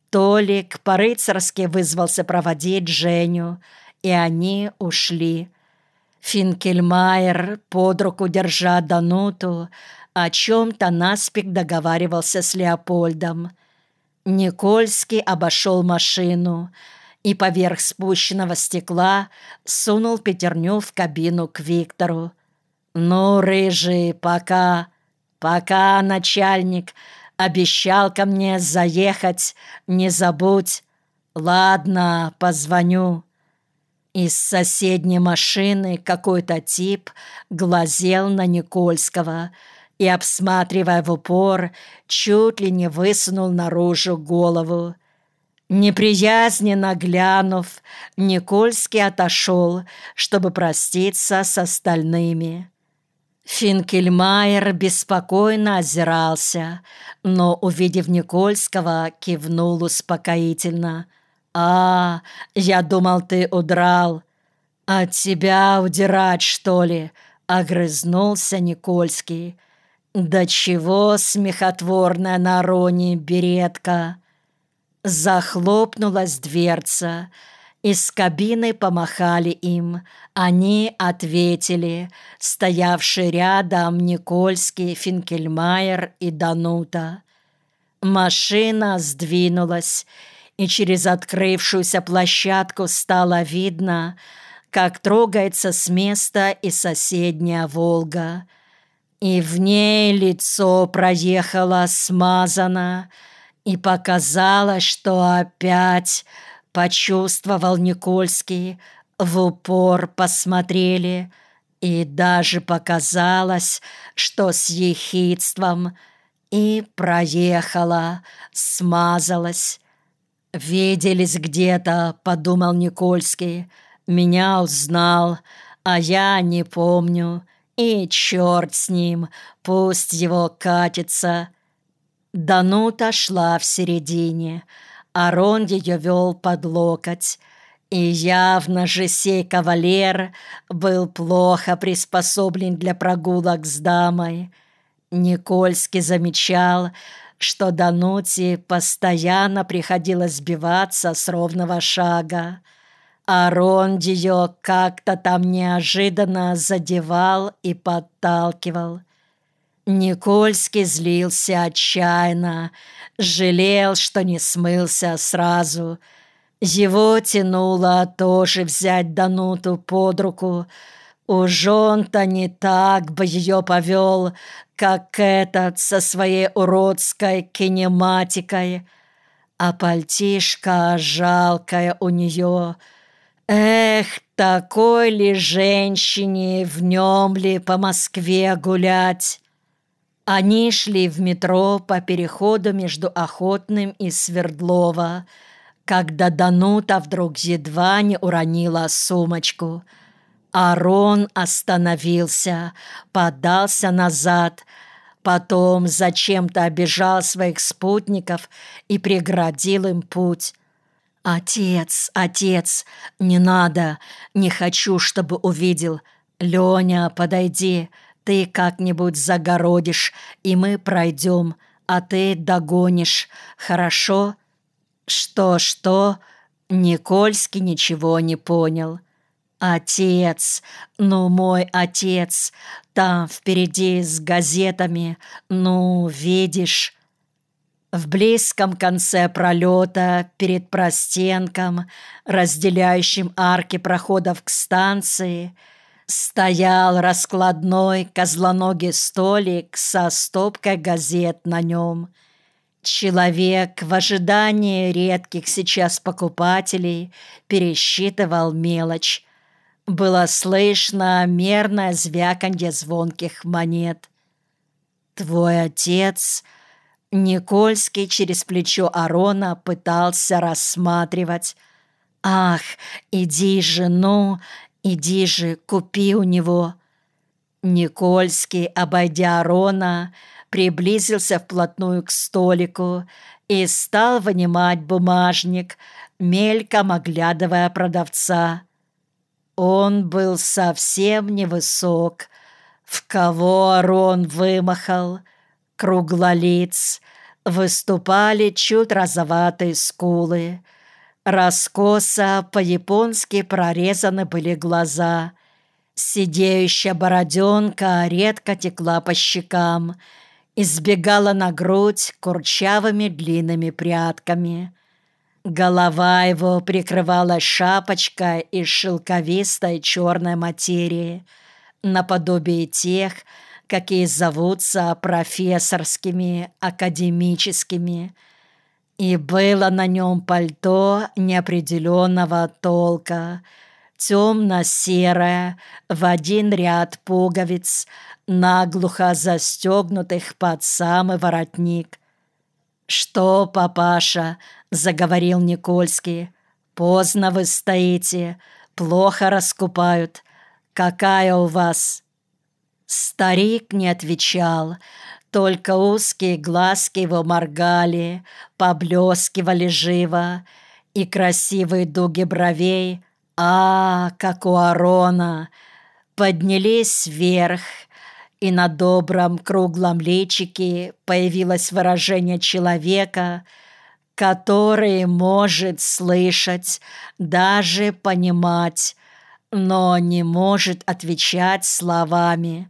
Толик по-рыцарски вызвался проводить Женю, и они ушли. Финкельмайер, под руку держа Дануту, о чем-то наспех договаривался с Леопольдом. Никольский обошел машину и поверх спущенного стекла сунул пятерню в кабину к Виктору. «Ну, рыжий, пока, начальник, обещал ко мне заехать, не забудь. Ладно, позвоню». Из соседней машины какой-то тип глазел на Никольского и, обсматривая в упор, чуть ли не высунул наружу голову. Неприязненно глянув, Никольский отошел, чтобы проститься с остальными. Финкельмайер беспокойно озирался, но, увидев Никольского, кивнул успокоительно. «А, я думал, ты удрал. От тебя удирать, что ли?» — огрызнулся Никольский. «Да чего смехотворная на Роне беретка!» Захлопнулась дверца. Из кабины помахали им. Они ответили, стоявшие рядом Никольский, Финкельмайер и Данута. Машина сдвинулась, и через открывшуюся площадку стало видно, как трогается с места и соседняя «Волга». И в ней лицо проехало смазано, и показалось, что опять, почувствовал Никольский, в упор посмотрели, и даже показалось, что с ехидством, и проехала, смазалась. «Виделись где-то», — подумал Никольский, — «меня узнал, а я не помню, и черт с ним, пусть его катится». Данута шла в середине, Арон ее вел под локоть, и явно же сей кавалер был плохо приспособлен для прогулок с дамой. Никольский замечал, что Дануте постоянно приходилось сбиваться с ровного шага. Арон ее как-то там неожиданно задевал и подталкивал. Никольский злился отчаянно, жалел, что не смылся сразу. Его тянуло тоже взять Дануту под руку. Уж он-то не так бы ее повел, как этот со своей уродской кинематикой. А пальтишко жалкое у нее. Эх, такой ли женщине, в нем ли по Москве гулять? Они шли в метро по переходу между Охотным и Свердлова, когда Данута вдруг едва не уронила сумочку. Арон остановился, подался назад, потом зачем-то обежал своих спутников и преградил им путь. «Отец, отец, не надо, не хочу, чтобы увидел. Леня, подойди, ты как-нибудь загородишь, и мы пройдем, а ты догонишь, хорошо?» «Что?» Никольский ничего не понял. «Отец, ну мой отец, там впереди с газетами, ну, видишь». В близком конце пролета, перед простенком, разделяющим арки проходов к станции, стоял раскладной козлоногий столик со стопкой газет на нем. Человек в ожидании редких сейчас покупателей пересчитывал мелочь. Было слышно мерное звяканье звонких монет. «Твой отец...» Никольский через плечо Арона пытался рассматривать. «Ах, иди же, ну, иди же, купи у него». Никольский, обойдя Арона, приблизился вплотную к столику и стал вынимать бумажник, мельком оглядывая продавца. Он был совсем невысок. В кого Арон вымахал? Круглолиц, Выступали чуть розоватые скулы. Раскосо по-японски прорезаны были глаза. Сидеющая бороденка редко текла по щекам и сбегала на грудь курчавыми длинными прядками. Голова его прикрывалась шапочкой из шелковистой черной материи, наподобие тех, какие зовутся профессорскими, академическими, и было на нем пальто неопределенного толка, темно-серое, в один ряд пуговиц, наглухо застегнутых под самый воротник. «Что, папаша?» — заговорил Никольский. «Поздно вы стоите, плохо раскупают. Какая у вас?» Старик не отвечал, только узкие глазки его моргали, поблескивали живо, и красивые дуги бровей, как у Арона, поднялись вверх, и на добром круглом личике появилось выражение человека, который может слышать, даже понимать, но не может отвечать словами.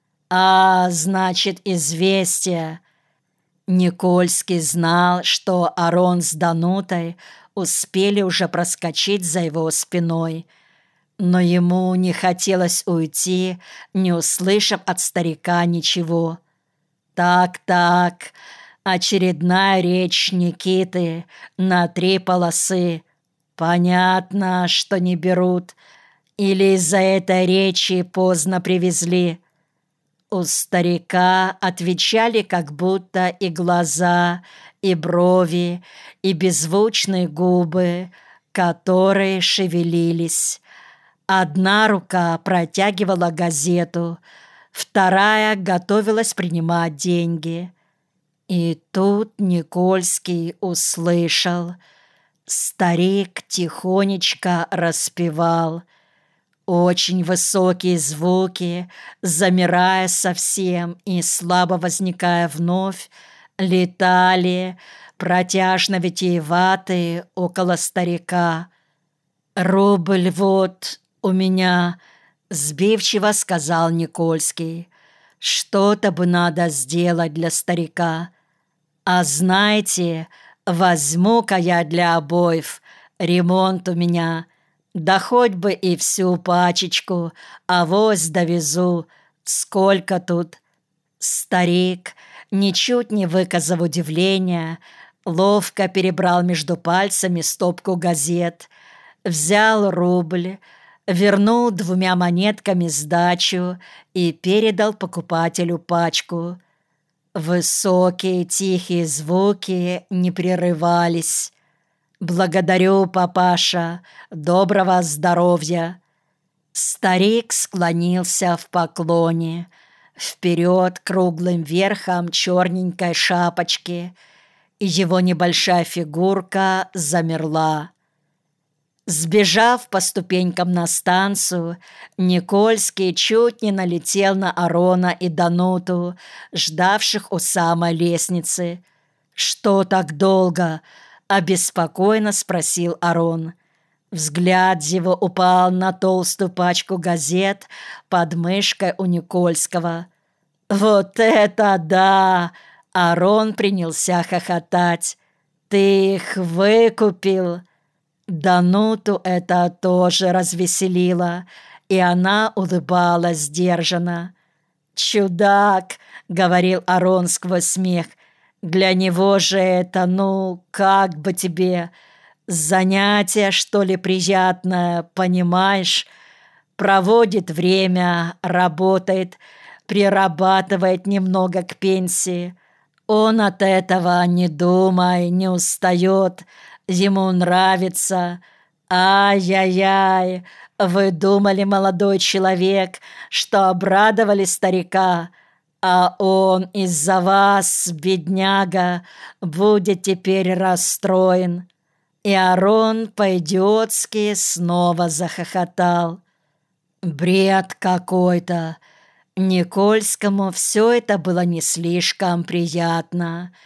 Значит, известие. Никольский знал, что Арон с Данутой успели уже проскочить за его спиной, но ему не хотелось уйти, не услышав от старика ничего. Так, очередная речь Никиты на 3 полосы. Понятно, что не берут, или из-за этой речи поздно привезли. У старика отвечали как будто и глаза, и брови, и беззвучные губы, которые шевелились. Одна рука протягивала газету, вторая готовилась принимать деньги. И тут Никольский услышал. Старик тихонечко распевал. Очень высокие звуки, замирая совсем и слабо возникая вновь, летали, протяжно витиеватые, около старика. «Рубль вот у меня», — сбивчиво сказал Никольский. «Что-то бы надо сделать для старика. А знаете, возьму-ка я для обоев, ремонт у меня». Да хоть бы и всю пачечку, авось довезу. Сколько тут?» Старик, ничуть не выказав удивления, ловко перебрал между пальцами стопку газет, взял рубль, вернул 2 монетками сдачу и передал покупателю пачку. Высокие тихие звуки не прерывались. «Благодарю, папаша, доброго здоровья!» Старик склонился в поклоне, вперед круглым верхом черненькой шапочки, и его небольшая фигурка замерла. Сбежав по ступенькам на станцию, Никольский чуть не налетел на Арона и Дануту, ждавших у самой лестницы. «Что так долго?» — обеспокоенно спросил Арон. Взгляд его упал на толстую пачку газет под мышкой у Никольского. «Вот это да!» — Арон принялся хохотать. «Ты их выкупил!» Дануту это тоже развеселило, и она улыбалась сдержанно. «Чудак!» — говорил Арон сквозь смех. «Для него же это, как бы тебе, занятие, что ли, приятное, понимаешь? Проводит время, работает, прирабатывает немного к пенсии. Он от этого, не думай, не устает, ему нравится. Ай-яй-яй, вы думали, молодой человек, что обрадовали старика, а он из-за вас, бедняга, будет теперь расстроен». И Арон по-идиотски снова захохотал. Бред какой-то. Никольскому все это было не слишком приятно.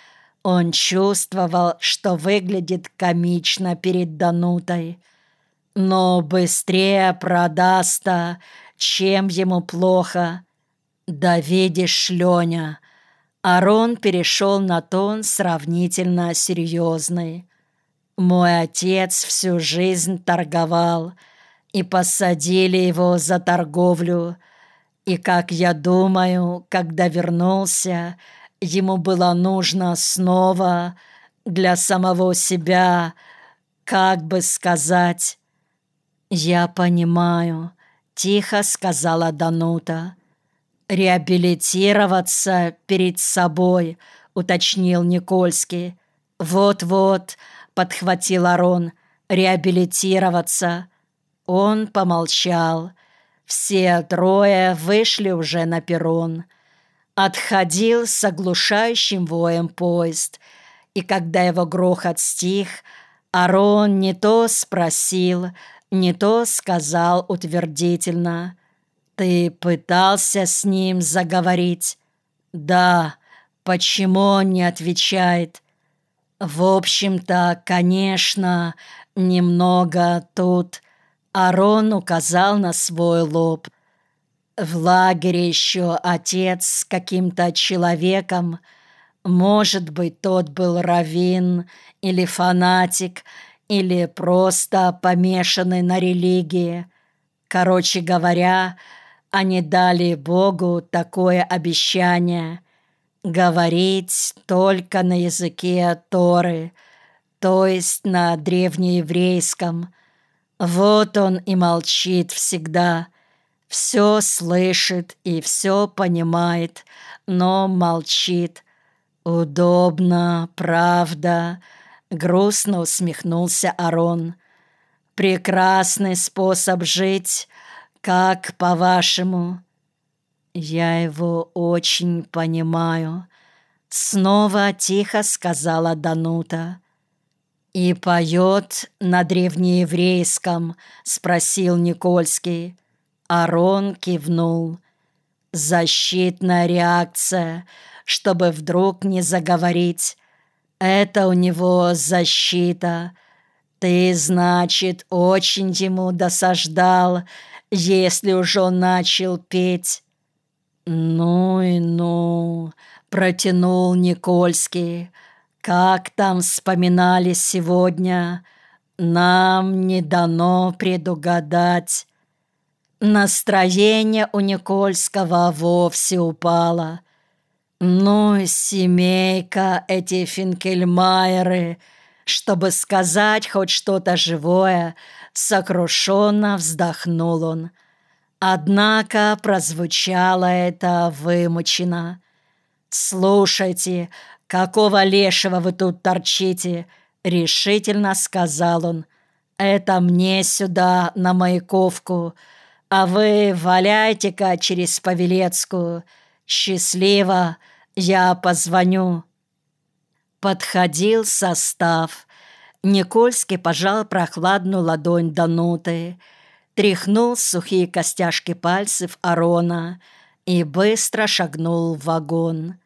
Он чувствовал, что выглядит комично перед Данутой, но быстрее продаст-то, чем ему плохо. Да видишь, Леня, Арон перешел на тон сравнительно серьезный. Мой отец всю жизнь торговал, и посадили его за торговлю. И, как я думаю, когда вернулся, ему было нужно снова для самого себя, как бы сказать... «Я понимаю», — тихо сказала Данута. «Реабилитироваться перед собой», — уточнил Никольский. «Вот-вот», — подхватил Арон, — «реабилитироваться». Он помолчал. Все трое вышли уже на перрон. Отходил с оглушающим воем поезд, и когда его грохот стих, Арон не то спросил, не то сказал утвердительно: «Ты пытался с ним заговорить?» «Да». «Почему он не отвечает?» «В общем-то, конечно, немного тут...» Арон указал на свой лоб. «В лагере еще отец с каким-то человеком. Может быть, тот был раввин или фанатик, или просто помешанный на религии. Короче говоря, они дали Богу такое обещание — говорить только на языке Торы, то есть на древнееврейском. Вот он и молчит всегда, все слышит и все понимает, но молчит. Удобно, правда?» Грустно усмехнулся Арон. «Прекрасный способ жить, как по-вашему?» «Я его очень понимаю», — снова тихо сказала Данута. «И поет на древнееврейском?» — спросил Никольский. Арон кивнул. «Защитная реакция, чтобы вдруг не заговорить. Это у него защита. Ты, значит, очень ему досаждал, если уж он начал петь». «Ну и ну», — протянул Никольский. «Как там вспоминали сегодня, нам не дано предугадать». Настроение у Никольского вовсе упало. «Ну, семейка, эти Финкельмайеры», чтобы сказать хоть что-то живое, сокрушенно вздохнул он. Однако прозвучало это вымученно. «Слушайте, какого лешего вы тут торчите?» — решительно сказал он. «Это мне сюда, на Маяковку, а вы валяйте-ка через Павелецкую. Счастливо, я позвоню». Подходил состав. Никольский пожал прохладную ладонь Дануты, тряхнул сухие костяшки пальцев Арона и быстро шагнул в вагон.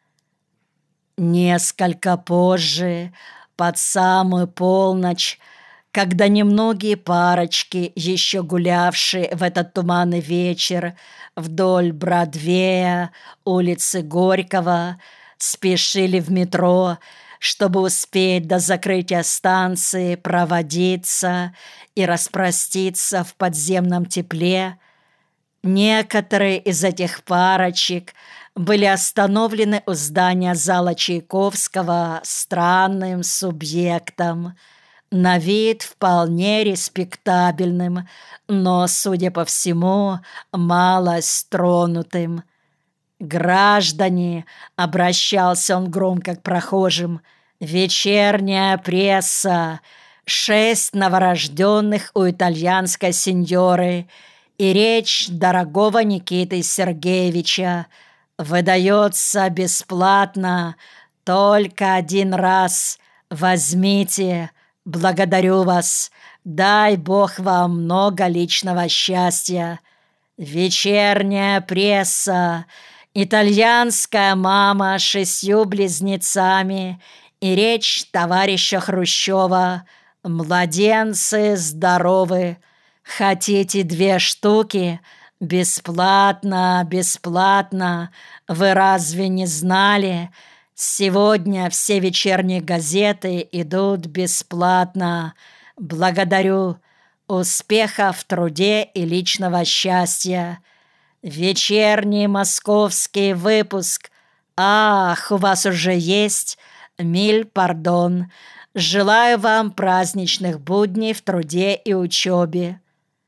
Несколько позже, под самую полночь, когда немногие парочки, еще гулявшие в этот туманный вечер вдоль Бродвея, улицы Горького, спешили в метро, чтобы успеть до закрытия станции проводиться и распроститься в подземном тепле, некоторые из этих парочек были остановлены у здания зала Чайковского странным субъектом, на вид вполне респектабельным, но, судя по всему, малость тронутым. «Граждане!» — обращался он громко к прохожим. «Вечерняя пресса! 6 новорожденных у итальянской сеньоры и речь дорогого Никиты Сергеевича выдается бесплатно, только 1 раз. Возьмите, благодарю вас, дай Бог вам много личного счастья. Вечерняя пресса, итальянская мама с 6 близнецами и речь товарища Хрущева: «Младенцы здоровы, хотите 2 штуки? Бесплатно, бесплатно, вы разве не знали? Сегодня все вечерние газеты идут бесплатно. Благодарю. Успеха в труде и личного счастья. Вечерний московский выпуск. Ах, у вас уже есть? Миль пардон. Желаю вам праздничных будней в труде и учебе».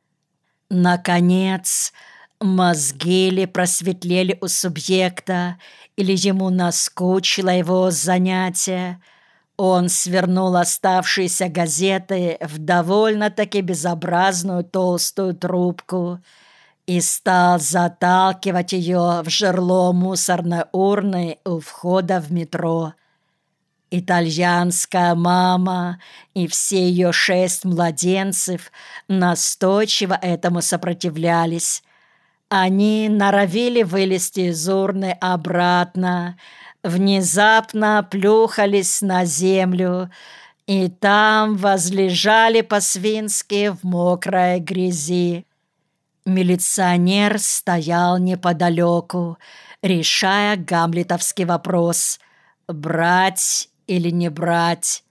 Наконец, мозги ли просветлели у субъекта, или ему наскучило его занятие, он свернул оставшиеся газеты в довольно-таки безобразную толстую трубку и стал заталкивать ее в жерло мусорной урны у входа в метро. Итальянская мама и все ее 6 младенцев настойчиво этому сопротивлялись. Они норовили вылезти из урны обратно, внезапно плюхались на землю и там возлежали по-свински в мокрой грязи. Милиционер стоял неподалеку, решая гамлетовский вопрос: брать или не брать.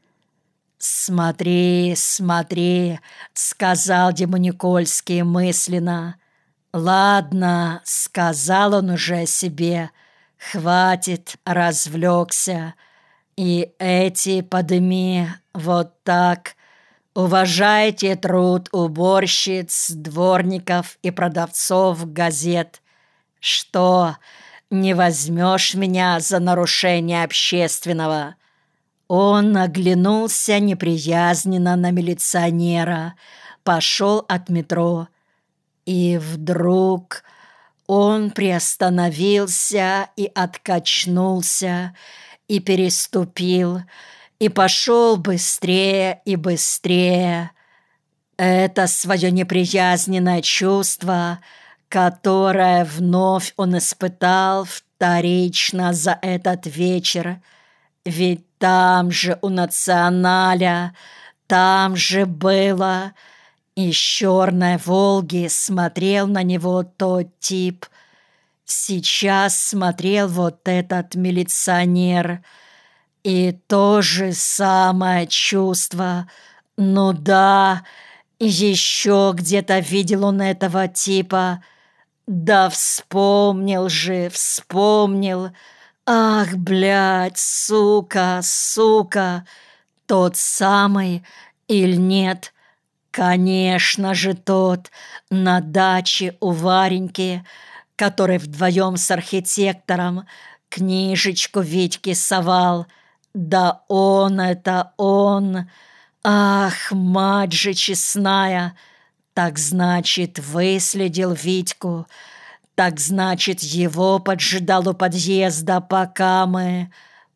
«Смотри, смотри», — сказал Дима Никольский мысленно. «Ладно», — сказал он уже себе, — «хватит, развлекся. И эти подыми вот так. Уважайте труд уборщиц, дворников и продавцов газет. Что, не возьмешь меня за нарушение общественного?» Он оглянулся неприязненно на милиционера, пошел от метро. И вдруг он приостановился и откачнулся, и переступил, и пошел быстрее и быстрее. Это свое неприязненное чувство, которое вновь он испытал вторично за этот вечер, ведь там же у «Националя», там же было, из черной «Волги» смотрел на него тот тип. Сейчас смотрел вот этот милиционер. И то же самое чувство. Ну да, еще где-то видел он этого типа. Да вспомнил же, вспомнил. Ах, блядь, сука, сука, тот самый или нет? Конечно же тот, на даче у Вареньки, который вдвоем с архитектором книжечку Витьке совал. Да он это он. Ах, мать же честная, так значит, выследил Витьку. Так значит, его поджидал у подъезда, пока мы...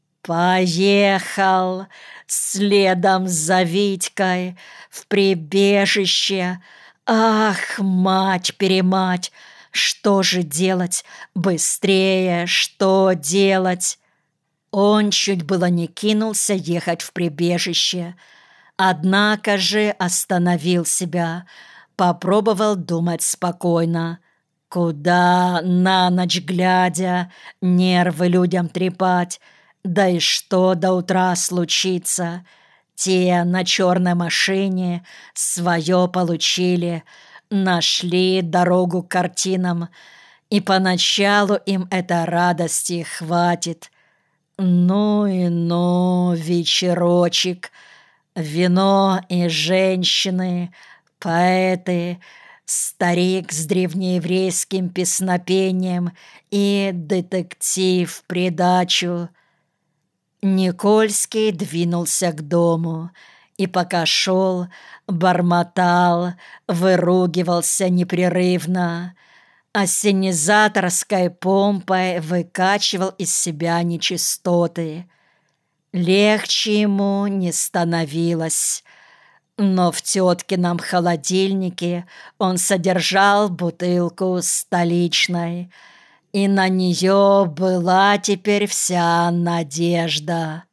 Поехал следом за Витькой в прибежище. Ах, мать-перемать, что же делать? Быстрее, что делать? Он чуть было не кинулся ехать в прибежище, однако же остановил себя, попробовал думать спокойно. Куда на ночь глядя нервы людям трепать? Да и что до утра случится? Те на черной машине свое получили, нашли дорогу к картинам, и поначалу им этой радости хватит. Ну и ну, вечерочек, вино и женщины, поэты, старик с древнееврейским песнопением и детектив в придачу. Никольский двинулся к дому и, пока шел, бормотал, выругивался непрерывно, ассенизаторской помпой выкачивал из себя нечистоты. Легче ему не становилось. Но в теткином холодильнике он содержал бутылку столичной, и на нее была теперь вся надежда.